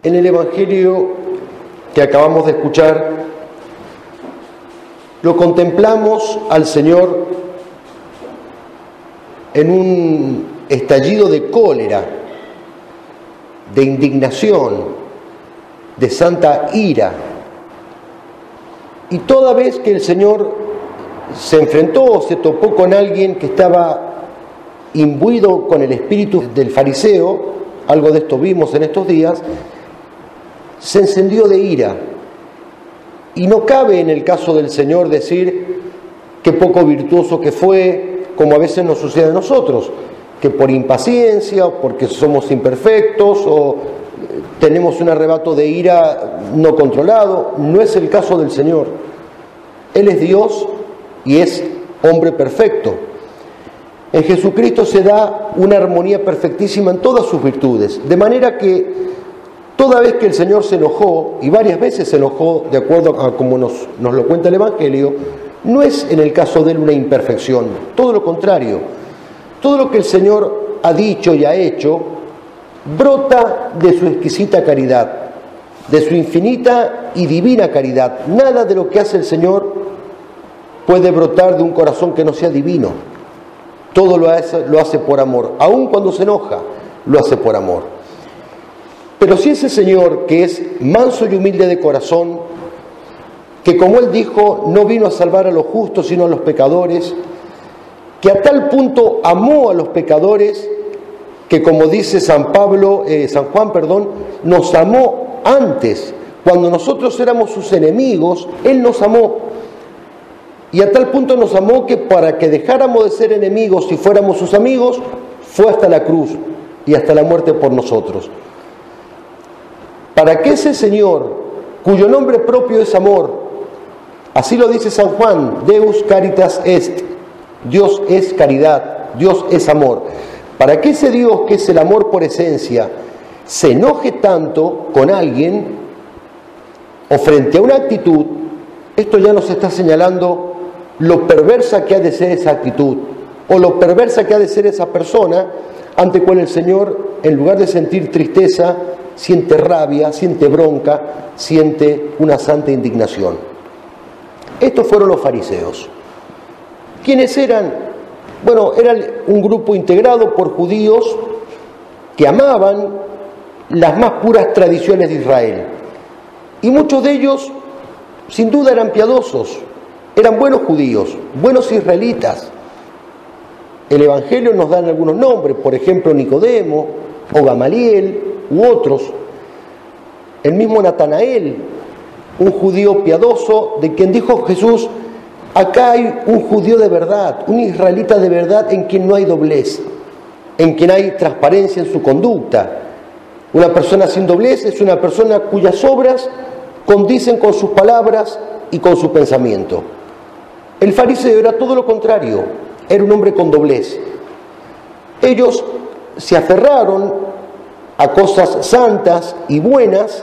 En el Evangelio que acabamos de escuchar, lo contemplamos al Señor en un estallido de cólera, de indignación, de santa ira. Y toda vez que el Señor se enfrentó o se topó con alguien que estaba imbuido con el espíritu del fariseo, algo de esto vimos en estos días, se encendió de ira. Y no cabe en el caso del Señor decir qué poco virtuoso que fue, como a veces nos sucede a nosotros, que por impaciencia, o porque somos imperfectos, o tenemos un arrebato de ira no controlado. No es el caso del Señor. Él es Dios y es hombre perfecto. En Jesucristo se da una armonía perfectísima en todas sus virtudes, de manera que toda vez que el Señor se enojó, y varias veces se enojó, de acuerdo a como nos lo cuenta el Evangelio, no es en el caso de él una imperfección, todo lo contrario. Todo lo que el Señor ha dicho y ha hecho brota de su exquisita caridad, de su infinita y divina caridad. Nada de lo que hace el Señor puede brotar de un corazón que no sea divino. Todo lo hace por amor, aun cuando se enoja, lo hace por amor. Pero si ese Señor, que es manso y humilde de corazón, que como Él dijo, no vino a salvar a los justos sino a los pecadores, que a tal punto amó a los pecadores, que como dice San Juan, nos amó antes, cuando nosotros éramos sus enemigos, Él nos amó. Y a tal punto nos amó que para que dejáramos de ser enemigos y fuéramos sus amigos, fue hasta la cruz y hasta la muerte por nosotros. Para que ese Señor, cuyo nombre propio es amor, así lo dice San Juan, Deus caritas est, Dios es caridad, Dios es amor. Para que ese Dios, que es el amor por esencia, se enoje tanto con alguien o frente a una actitud, esto ya nos está señalando lo perversa que ha de ser esa actitud o lo perversa que ha de ser esa persona ante cual el Señor, en lugar de sentir tristeza, siente rabia, siente bronca, siente una santa indignación. Estos fueron los fariseos. ¿Quiénes eran? Bueno, eran un grupo integrado por judíos que amaban las más puras tradiciones de Israel. Y muchos de ellos, sin duda, eran piadosos, eran buenos judíos, buenos israelitas. El Evangelio nos da algunos nombres, por ejemplo, Nicodemo o Gamaliel u otros. El mismo Natanael, un judío piadoso, de quien dijo Jesús: acá hay un judío de verdad, un israelita de verdad en quien no hay doblez, en quien hay transparencia en su conducta. Una persona sin doblez es una persona cuyas obras condicen con sus palabras y con su pensamiento. El fariseo era todo lo contrario, era un hombre con doblez. Ellos se aferraron a cosas santas y buenas,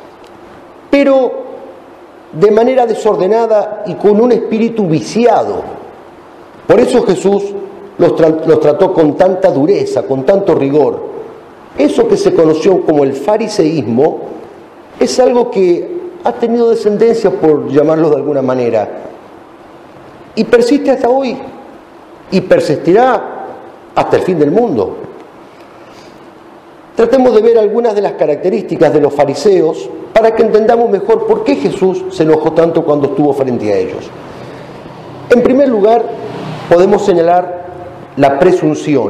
pero de manera desordenada y con un espíritu viciado. Por eso Jesús los trató con tanta dureza, con tanto rigor. Eso que se conoció como el fariseísmo es algo que ha tenido descendencia, por llamarlo de alguna manera, y persiste hasta hoy, y persistirá hasta el fin del mundo. Tratemos de ver algunas de las características de los fariseos para que entendamos mejor por qué Jesús se enojó tanto cuando estuvo frente a ellos. En primer lugar, podemos señalar la presunción.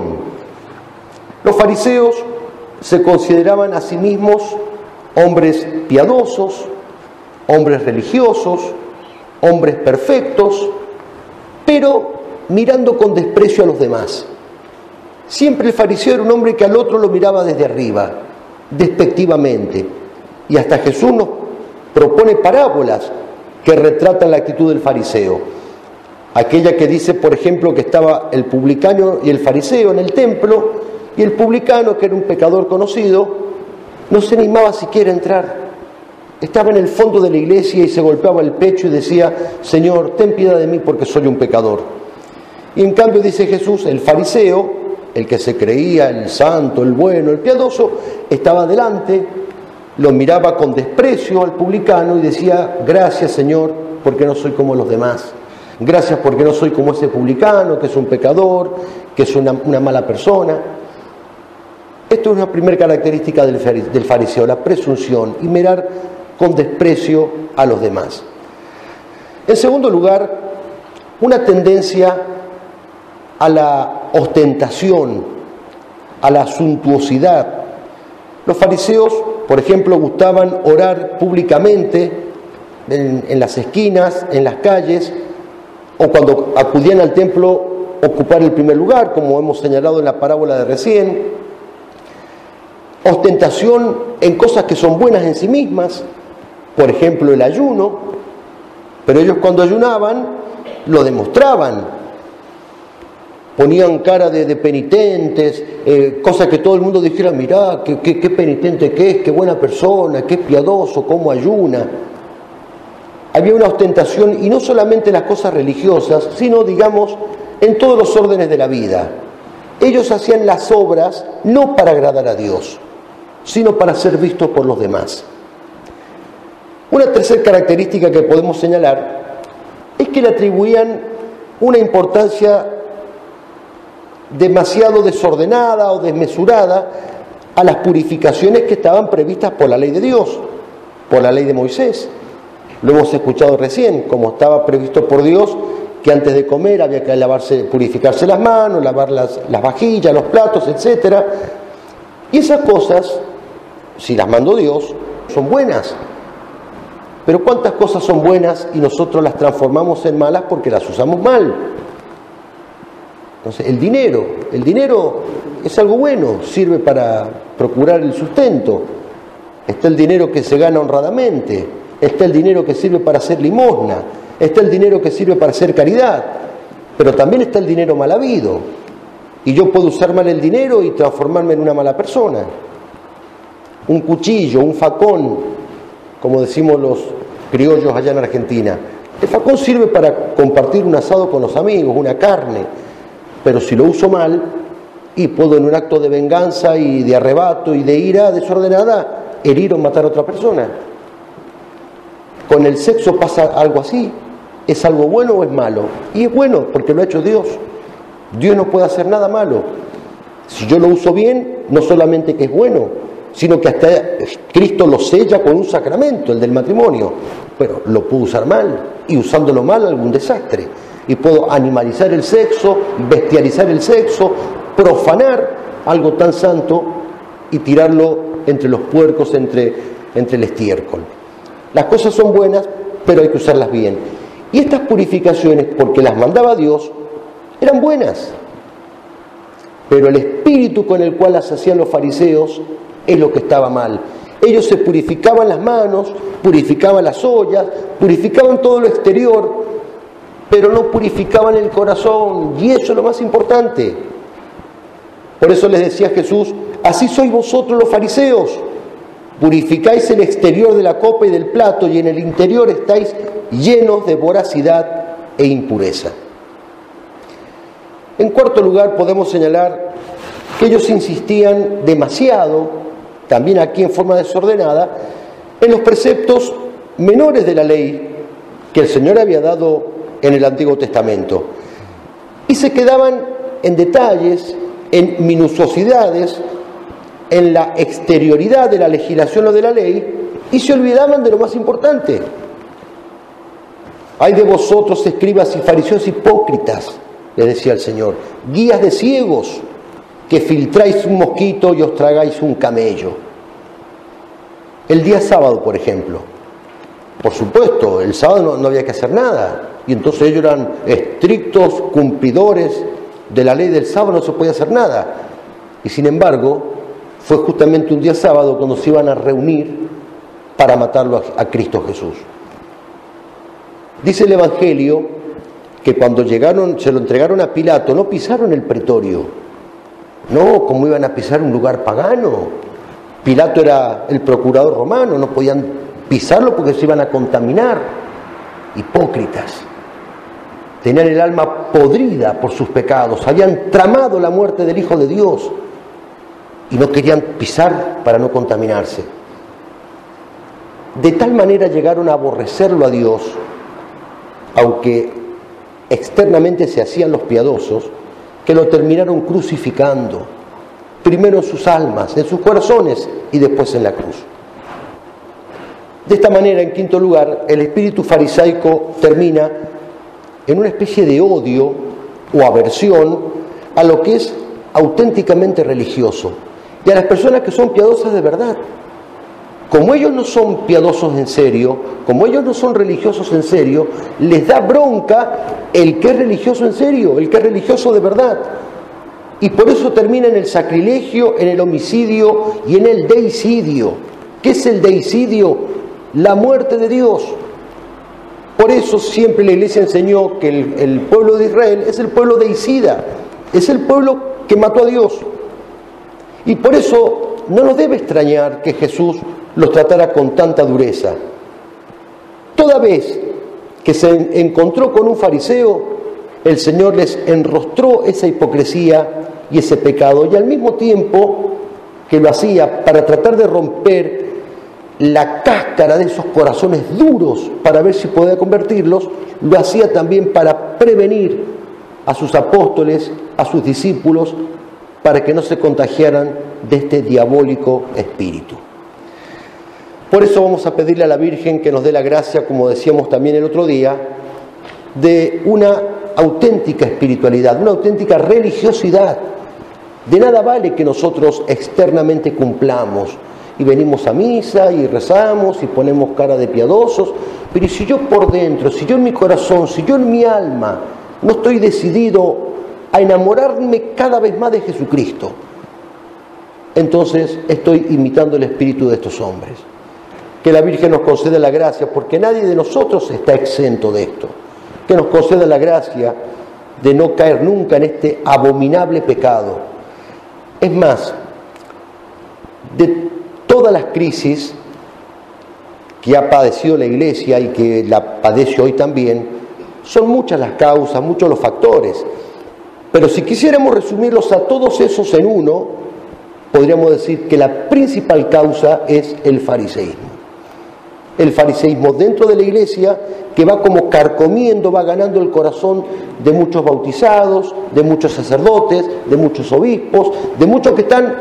Los fariseos se consideraban a sí mismos hombres piadosos, hombres religiosos, hombres perfectos, pero mirando con desprecio a los demás. Siempre el fariseo era un hombre que al otro lo miraba desde arriba, despectivamente. Y hasta Jesús nos propone parábolas que retratan la actitud del fariseo. Aquella que dice, por ejemplo, que estaba el publicano y el fariseo en el templo, y el publicano, que era un pecador conocido, no se animaba siquiera a entrar. Estaba en el fondo de la iglesia y se golpeaba el pecho y decía: Señor, ten piedad de mí porque soy un pecador. Y en cambio, dice Jesús, el fariseo, el que se creía el santo, el bueno, el piadoso, estaba delante lo miraba con desprecio al publicano y decía: gracias, Señor, porque no soy como los demás. Gracias porque no soy como ese publicano, que es un pecador, que es una mala persona. Esto es una primera característica del fariseo, la presunción y mirar con desprecio a los demás. En segundo lugar, una tendencia a la ostentación, a la suntuosidad. Los fariseos, por ejemplo, gustaban orar públicamente en las esquinas, en las calles, o cuando acudían al templo, ocupar el primer lugar, como hemos señalado en la parábola de recién. Ostentación en cosas que son buenas en sí mismas, por ejemplo el ayuno, pero ellos cuando ayunaban lo demostraban, ponían cara de penitentes, cosas que todo el mundo dijera: mirá, qué penitente que es, qué buena persona, qué piadoso, cómo ayuna. Había una ostentación, y no solamente en las cosas religiosas, sino, digamos, en todos los órdenes de la vida. Ellos hacían las obras no para agradar a Dios, sino para ser vistos por los demás. Una tercera característica que podemos señalar es que le atribuían una importancia demasiado desordenada o desmesurada a las purificaciones que estaban previstas por la ley de Dios, por la ley de Moisés. Lo hemos escuchado recién, como estaba previsto por Dios que antes de comer había que purificarse las manos, lavar las vajillas, los platos, etc. Y esas cosas, si las mandó Dios, son buenas. Pero ¿cuántas cosas son buenas y nosotros las transformamos en malas porque las usamos mal? Entonces, el dinero es algo bueno, sirve para procurar el sustento. Está el dinero que se gana honradamente, está el dinero que sirve para hacer limosna, está el dinero que sirve para hacer caridad, pero también está el dinero mal habido. Y yo puedo usar mal el dinero y transformarme en una mala persona. Un cuchillo, un facón, como decimos los criollos allá en Argentina. El facón sirve para compartir un asado con los amigos, una carne, pero si lo uso mal, y puedo en un acto de venganza y de arrebato y de ira desordenada herir o matar a otra persona. Con el sexo pasa algo así. ¿Es algo bueno o es malo? Y es bueno porque lo ha hecho Dios. Dios no puede hacer nada malo. Si yo lo uso bien, no solamente que es bueno, sino que hasta Cristo lo sella con un sacramento, el del matrimonio. Pero lo puedo usar mal, y usándolo mal algún desastre. Y puedo animalizar el sexo, bestializar el sexo, profanar algo tan santo y tirarlo entre los puercos, entre el estiércol. Las cosas son buenas, pero hay que usarlas bien. Y estas purificaciones, porque las mandaba Dios, eran buenas. Pero el espíritu con el cual las hacían los fariseos es lo que estaba mal. Ellos se purificaban las manos, purificaban las ollas, purificaban todo lo exterior, pero no purificaban el corazón, y eso es lo más importante. Por eso les decía Jesús: así sois vosotros los fariseos, purificáis el exterior de la copa y del plato, y en el interior estáis llenos de voracidad e impureza. En cuarto lugar, podemos señalar que ellos insistían demasiado, también aquí en forma desordenada, en los preceptos menores de la ley que el Señor había dado en el Antiguo Testamento, y se quedaban en detalles, en minuciosidades, en la exterioridad de la legislación o de la ley, y se olvidaban de lo más importante. Ay de vosotros, escribas y fariseos hipócritas, les decía el Señor, guías de ciegos, que filtráis un mosquito y os tragáis un camello. El día sábado, por ejemplo, por supuesto, el sábado no había que hacer nada, y entonces ellos eran estrictos cumplidores de la ley del sábado, no se podía hacer nada. Y sin embargo, fue justamente un día sábado cuando se iban a reunir para matarlo a Cristo Jesús. Dice el Evangelio que cuando llegaron, se lo entregaron a Pilato, no pisaron el pretorio, no, como iban a pisar un lugar pagano. Pilato era el procurador romano, no podían pisarlo porque se iban a contaminar. Hipócritas. Tenían el alma podrida por sus pecados, habían tramado la muerte del Hijo de Dios y no querían pisar para no contaminarse. de tal manera llegaron a aborrecerlo a Dios, aunque externamente se hacían los piadosos, que lo terminaron crucificando, primero en sus almas, en sus corazones y después en la cruz. De esta manera, en quinto lugar, el espíritu farisaico termina en una especie de odio o aversión a lo que es auténticamente religioso y a las personas que son piadosas de verdad. Como ellos no son piadosos en serio, como ellos no son religiosos en serio, les da bronca el que es religioso en serio, el que es religioso de verdad. Y por eso termina en el sacrilegio, en el homicidio y en el deicidio. ¿Qué es el deicidio? La muerte de Dios. Por eso siempre la Iglesia enseñó que el pueblo de Israel es el pueblo deicida, es el pueblo que mató a Dios. Y por eso no nos debe extrañar que Jesús los tratara con tanta dureza. Toda vez que se encontró con un fariseo, el Señor les enrostró esa hipocresía y ese pecado, y al mismo tiempo que lo hacía para tratar de romper la cáscara de esos corazones duros para ver si podía convertirlos, lo hacía también para prevenir a sus apóstoles, a sus discípulos, para que no se contagiaran de este diabólico espíritu. Por eso vamos a pedirle a la Virgen que nos dé la gracia, como decíamos también el otro día, de una auténtica espiritualidad, una auténtica religiosidad. De nada vale que nosotros externamente cumplamos y venimos a misa y rezamos y ponemos cara de piadosos, pero si yo por dentro, si yo en mi corazón, si yo en mi alma no estoy decidido a enamorarme cada vez más de Jesucristo, entonces estoy imitando el espíritu de estos hombres. Que la Virgen nos conceda la gracia, porque nadie de nosotros está exento de esto. Que nos conceda la gracia de no caer nunca en este abominable pecado. Es más, de todas las crisis que ha padecido la Iglesia y que la padece hoy también, son muchas las causas, muchos los factores. Pero si quisiéramos resumirlos a todos esos en uno, podríamos decir que la principal causa es el fariseísmo. El fariseísmo dentro de la Iglesia, que va como carcomiendo, va ganando el corazón de muchos bautizados, de muchos sacerdotes, de muchos obispos, de muchos que están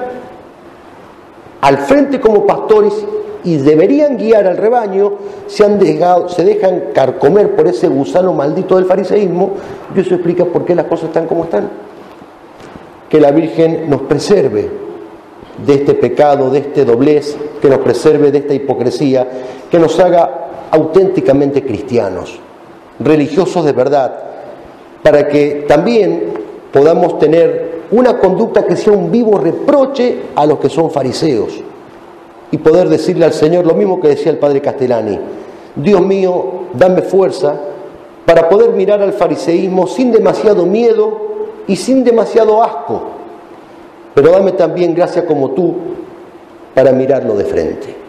al frente como pastores y deberían guiar al rebaño, se dejan carcomer por ese gusano maldito del fariseísmo, y eso explica por qué las cosas están como están. Que la Virgen nos preserve de este pecado, de este doblez, que nos preserve de esta hipocresía, que nos haga auténticamente cristianos, religiosos de verdad, para que también podamos tener una conducta que sea un vivo reproche a los que son fariseos y poder decirle al Señor lo mismo que decía el padre Castellani: Dios mío, dame fuerza para poder mirar al fariseísmo sin demasiado miedo y sin demasiado asco, pero dame también gracia como tú para mirarlo de frente.